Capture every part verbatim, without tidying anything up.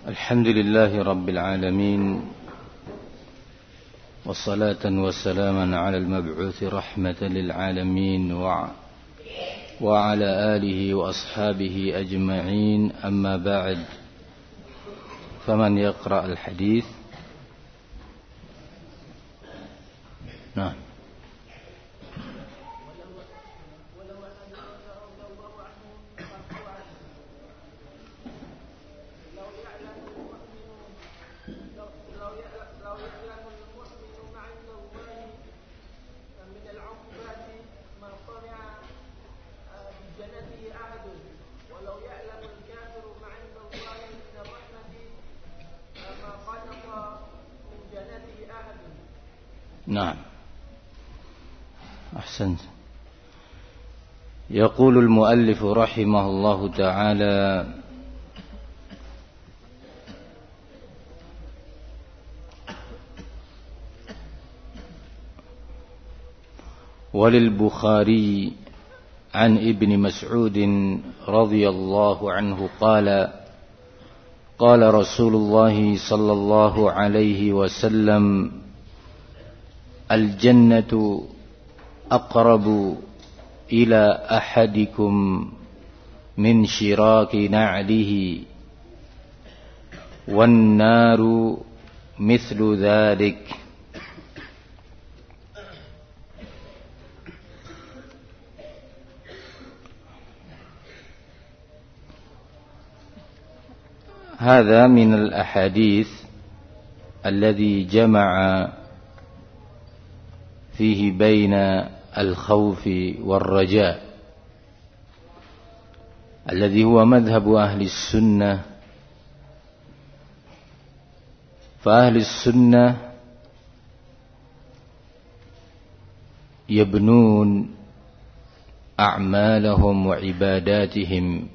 الحمد لله رب العالمين، والصلاة والسلاما على المبعوث رحمة للعالمين وعلى آله وأصحابه أجمعين. أما بعد، فمن يقرأ الحديث؟ نعم. نعم، أحسنت. يقول المؤلف رحمه الله تعالى: وللبخاري عن ابن مسعود رضي الله عنه قال: قال رسول الله صلى الله عليه وسلم: الجنة أقرب إلى أحدكم من شراك نعله، والنار مثل ذلك. هذا من الأحاديث الذي جمع فيه بين الخوف والرجاء، الذي هو مذهب أهل السنة. فأهل السنة يبنون أعمالهم وعباداتهم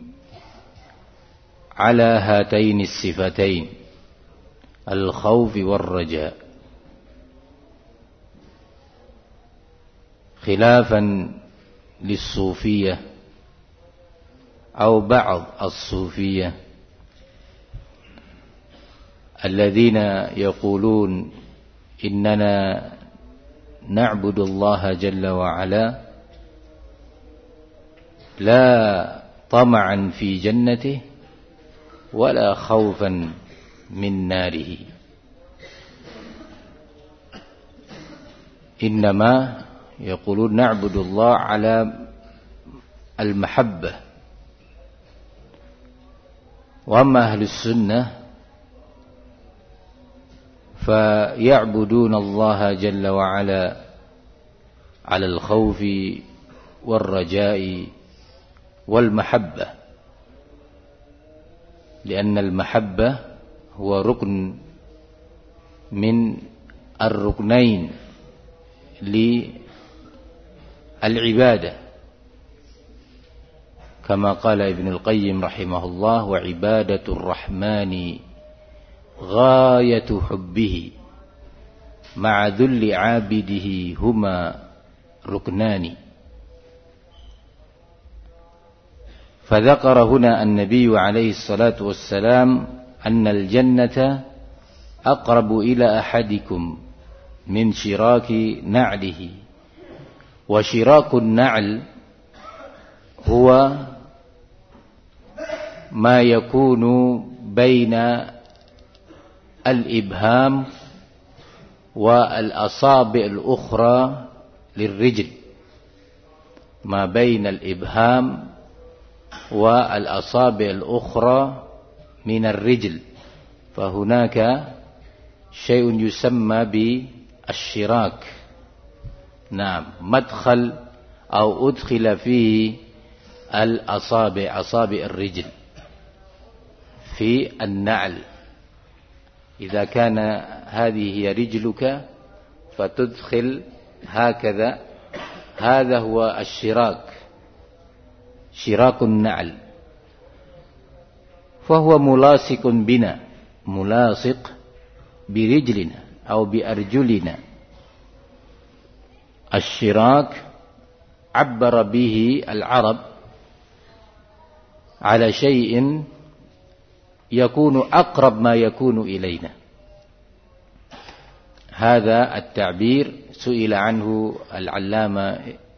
على هاتين الصفتين، الخوف والرجاء، خلافا للصوفية أو بعض الصوفية الذين يقولون إننا نعبد الله جل وعلا لا طمعا في جنته ولا خوفا من ناره، إنما يقولون نعبد الله على المحبة. وأما أهل السنة فيعبدون الله جل وعلا على الخوف والرجاء والمحبة، لأن المحبة هو ركن من الركنين للعبادة، كما قال ابن القيم رحمه الله: وعبادة الرحمن غاية حبه مع ذل عابده هما ركنان. فذكر هنا النبي عليه الصلاة والسلام أن الجنة أقرب إلى أحدكم من شراك نعله. وشراك النعل هو ما يكون بين الإبهام والأصابع الأخرى للرجل، ما بين الإبهام والأصابع الأخرى من الرجل، فهناك شيء يسمى بالشراك. نعم، مدخل أو أدخل فيه الأصابع، أصابع الرجل في النعل. إذا كان هذه هي رجلك فتدخل هكذا، هذا هو الشراك، شراك النعل. فهو ملاصق بنا، ملاصق برجلنا أو بأرجلنا. الشراك عبر به العرب على شيء يكون أقرب ما يكون إلينا. هذا التعبير سئل عنه العلامة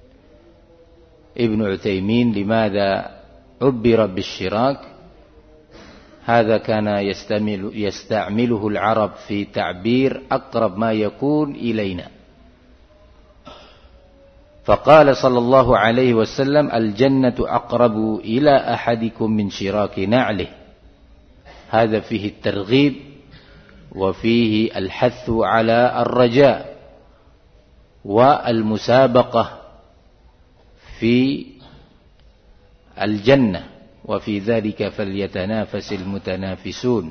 ابن عثيمين لماذا عبر بالشراك. هذا كان يستعمل يستعمله العرب في تعبير أقرب ما يكون إلينا. فقال صلى الله عليه وسلم: الجنة أقرب إلى أحدكم من شراك نعله. هذا فيه الترغيب وفيه الحث على الرجاء والمسابقة في الجنة، وفي ذلك فليتنافس المتنافسون.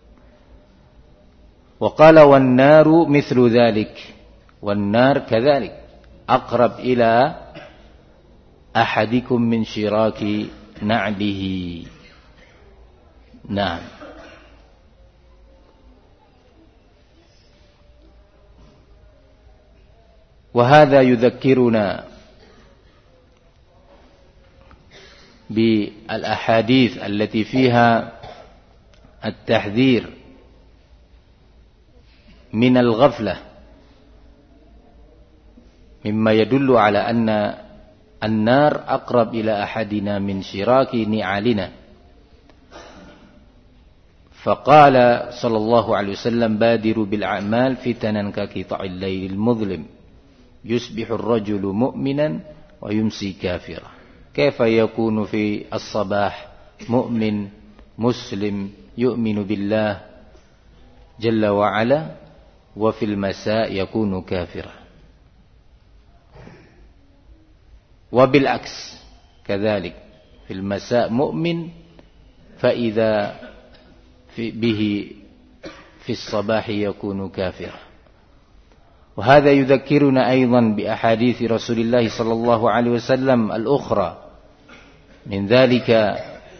وقال: والنار مثل ذلك. والنار كذلك أقرب إلى أحدكم من شراك نعله. نعم. وهذا يذكرنا بالأحاديث التي فيها التحذير من الغفلة، مما يدل على أن النار أقرب إلى أحدنا من شراك نعالنا. فقال صلى الله عليه وسلم: بادروا بالأعمال فتنا كقطع الليل المظلم، يصبح الرجل مؤمنا ويمسي كافرا. كيف يكون في الصباح مؤمن مسلم يؤمن بالله جل وعلا، وفي المساء يكون كافرا؟ وبالعكس كذلك، في المساء مؤمن، فإذا في به في الصباح يكون كافرا. وهذا يذكرنا أيضا بأحاديث رسول الله صلى الله عليه وسلم الأخرى، من ذلك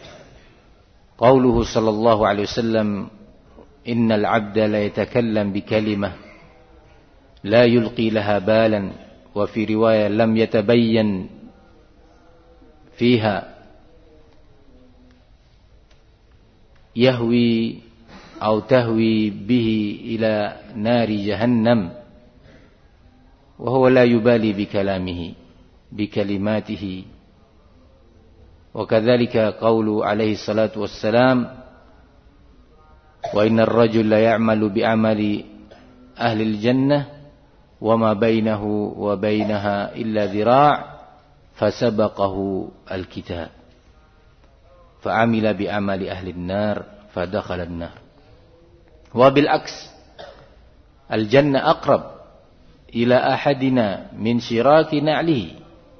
قوله صلى الله عليه وسلم: إن العبد لا يتكلم بكلمة لا يلقي لها بالا، وفي رواية لم يتبين فيها، يهوي أو تهوي به إلى نار جهنم، وهو لا يبالي بكلامه بكلماته. وكذلك قول عليه الصلاة والسلام: وإن الرجل يعمل بعمل أهل الجنة وما بينه وبينها إلا ذراع فسبقه الكتاب فعمل بعمل أهل النار فدخل النار. وبالعكس، الجنة أقرب إلى أحدنا من شراك نعله.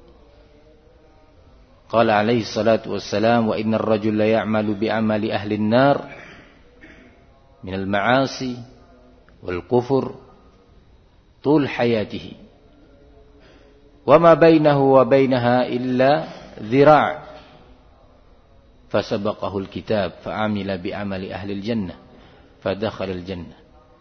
قال عليه الصلاة والسلام: وإن الرجل يعمل بعمل أهل النار من المعاصي والكفر طول حياته، وما بينه وبينها إلا ذراع، فسبقه الكتاب فعمل بعمل أهل الجنة فدخل الجنة.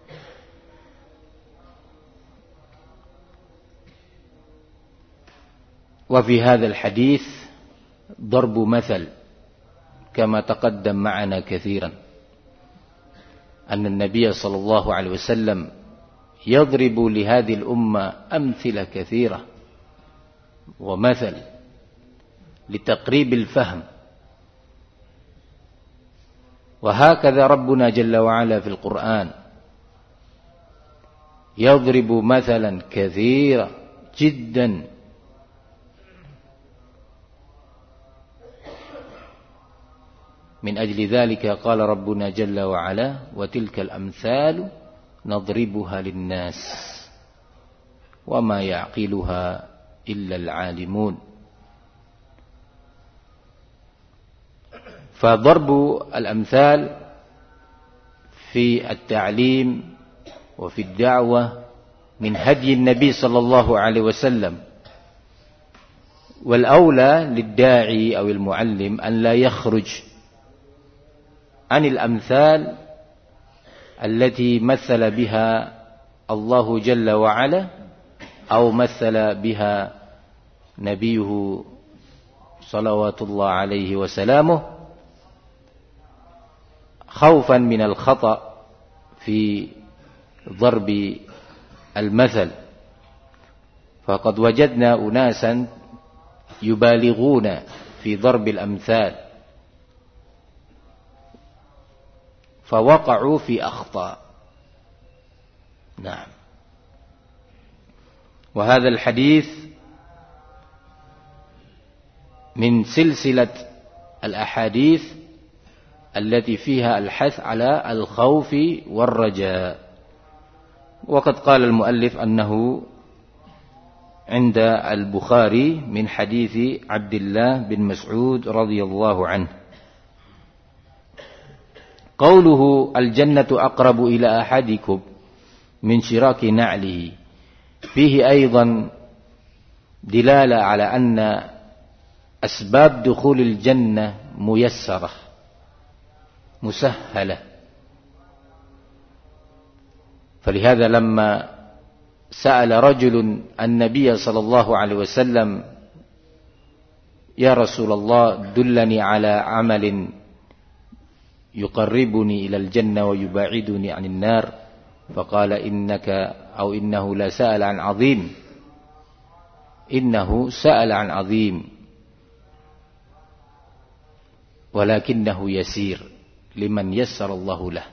وفي هذا الحديث ضرب مثل كما تقدم معنا كثيرا، أن النبي صلى الله عليه وسلم يضرب لهذه الأمة أمثلة كثيرة ومثل لتقريب الفهم. وهكذا ربنا جل وعلا في القرآن يضرب مثلا كثيرا جدا من أجل ذلك قال ربنا جل وعلا: وتلك الأمثال نضربها للناس وما يعقلها إلا العالمون. فضرب الأمثال في التعليم وفي الدعوة من هدي النبي صلى الله عليه وسلم، والأولى للداعي أو المعلم أن لا يخرج عن الأمثال التي مثل بها الله جل وعلا أو مثل بها نبيه صلوات الله عليه وسلامه، خوفا من الخطأ في ضرب المثل، فقد وجدنا أناسا يبالغون في ضرب الأمثال فوقعوا في أخطاء. نعم. وهذا الحديث من سلسلة الأحاديث التي فيها الحث على الخوف والرجاء. وقد قال المؤلف أنه عند البخاري من حديث عبد الله بن مسعود رضي الله عنه. قوله الجنة أقرب إلى أحدكم من شراك نعله فيه أيضا دلالة على أن أسباب دخول الجنة ميسرة مسهلة. فلهذا لما سأل رجل النبي صلى الله عليه وسلم يا رسول الله دلني على عمل يقربني إلى الجنة ويباعدني عن النار، فقال إنك أو إنه لا سأل عن عظيم، إنه سأل عن عظيم ولكنه يسير لمن يسر الله له.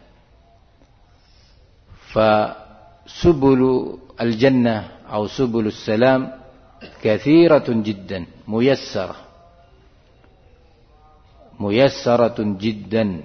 فسبل الجنة أو سبل السلام كثيرة جدا ميسرة ميسرة جدا.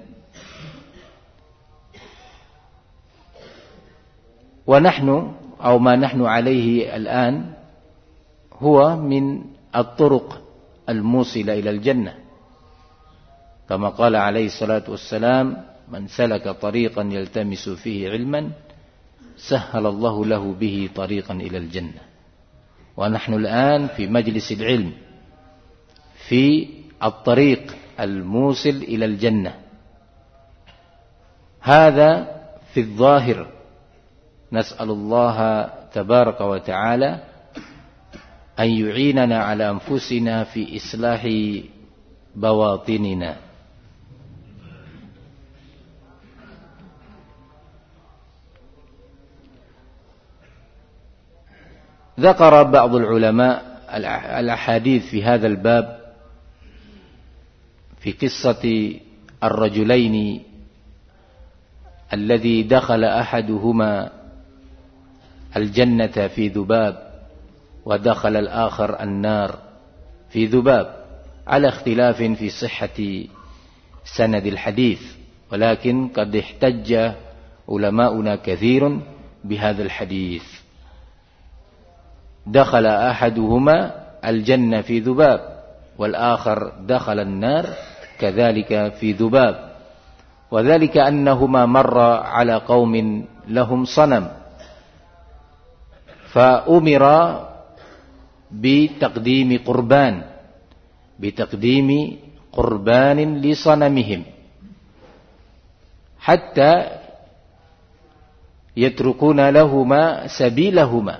ونحن أو ما نحن عليه الآن هو من الطرق الموصلة إلى الجنة، كما قال عليه الصلاة والسلام من سلك طريقا يلتمس فيه علما سهل الله له به طريقا إلى الجنة. ونحن الآن في مجلس العلم في الطريق الموصل إلى الجنة. هذا في الظاهر. نسأل الله تبارك وتعالى أن يعيننا على أنفسنا في إصلاح بواطننا. ذكر بعض العلماء الأحاديث في هذا الباب في قصة الرجلين الذي دخل أحدهما الجنة في ذباب ودخل الآخر النار في ذباب، على اختلاف في صحة سند الحديث، ولكن قد احتج علماؤنا كثير بهذا الحديث. دخل أحدهما الجنة في ذباب والآخر دخل النار كذلك في ذباب، وذلك أنهما مر على قوم لهم صنم فأمر بتقديم قربان بتقديم قربان لصنمهم حتى يتركون لهما سبيلهما،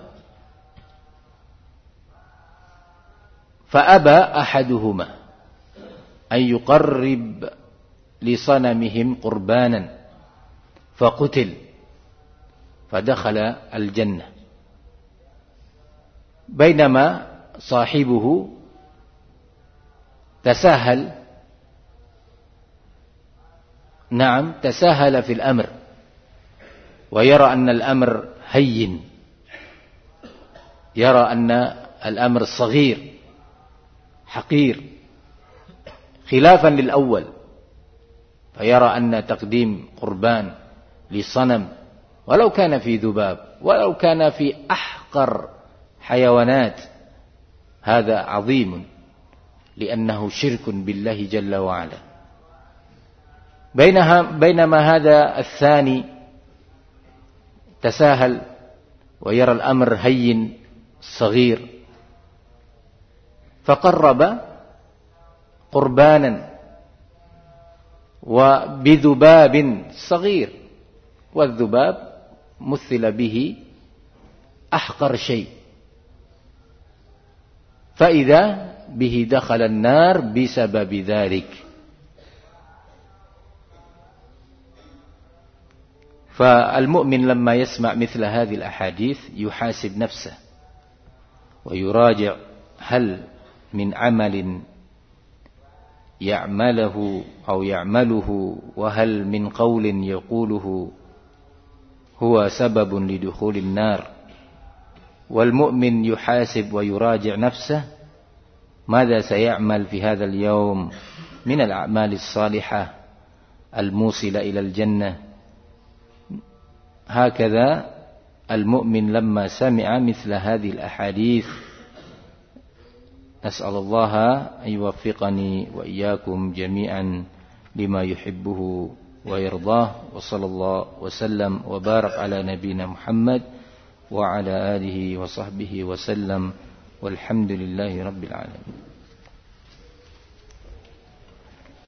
فأبى أحدهما أن يقرب لصنمهم قربانا فقتل فدخل الجنة، بينما صاحبه تساهل نعم تساهل في الأمر ويرى أن الأمر هين، يرى أن الأمر صغير حقير خلافا للأول، فيرى أن تقديم قربان لصنم ولو كان في ذباب ولو كان في أحقر حيوانات هذا عظيم، لأنه شرك بالله جل وعلا. بينها بينما هذا الثاني تساهل ويرى الأمر هين صغير، فقرب قربانا وبذباب صغير، والذباب مثل به أحقر شيء، فإذا به دخل النار بسبب ذلك. فالمؤمن لما يسمع مثل هذه الأحاديث يحاسب نفسه ويراجع هل من عمل يعمله أو يعمله وهل من قول يقوله هو سبب لدخول النار. والمؤمن يحاسب ويراجع نفسه ماذا سيعمل في هذا اليوم من الأعمال الصالحة الموصلة إلى الجنة. هكذا المؤمن لما سمع مثل هذه الأحاديث. نسأل الله أن يوفقني وإياكم جميعا لما يحبه ويرضاه، وصلى الله وسلم وبارك على نبينا محمد وعلى آله وصحبه وسلم، والحمد لله رب العالمين.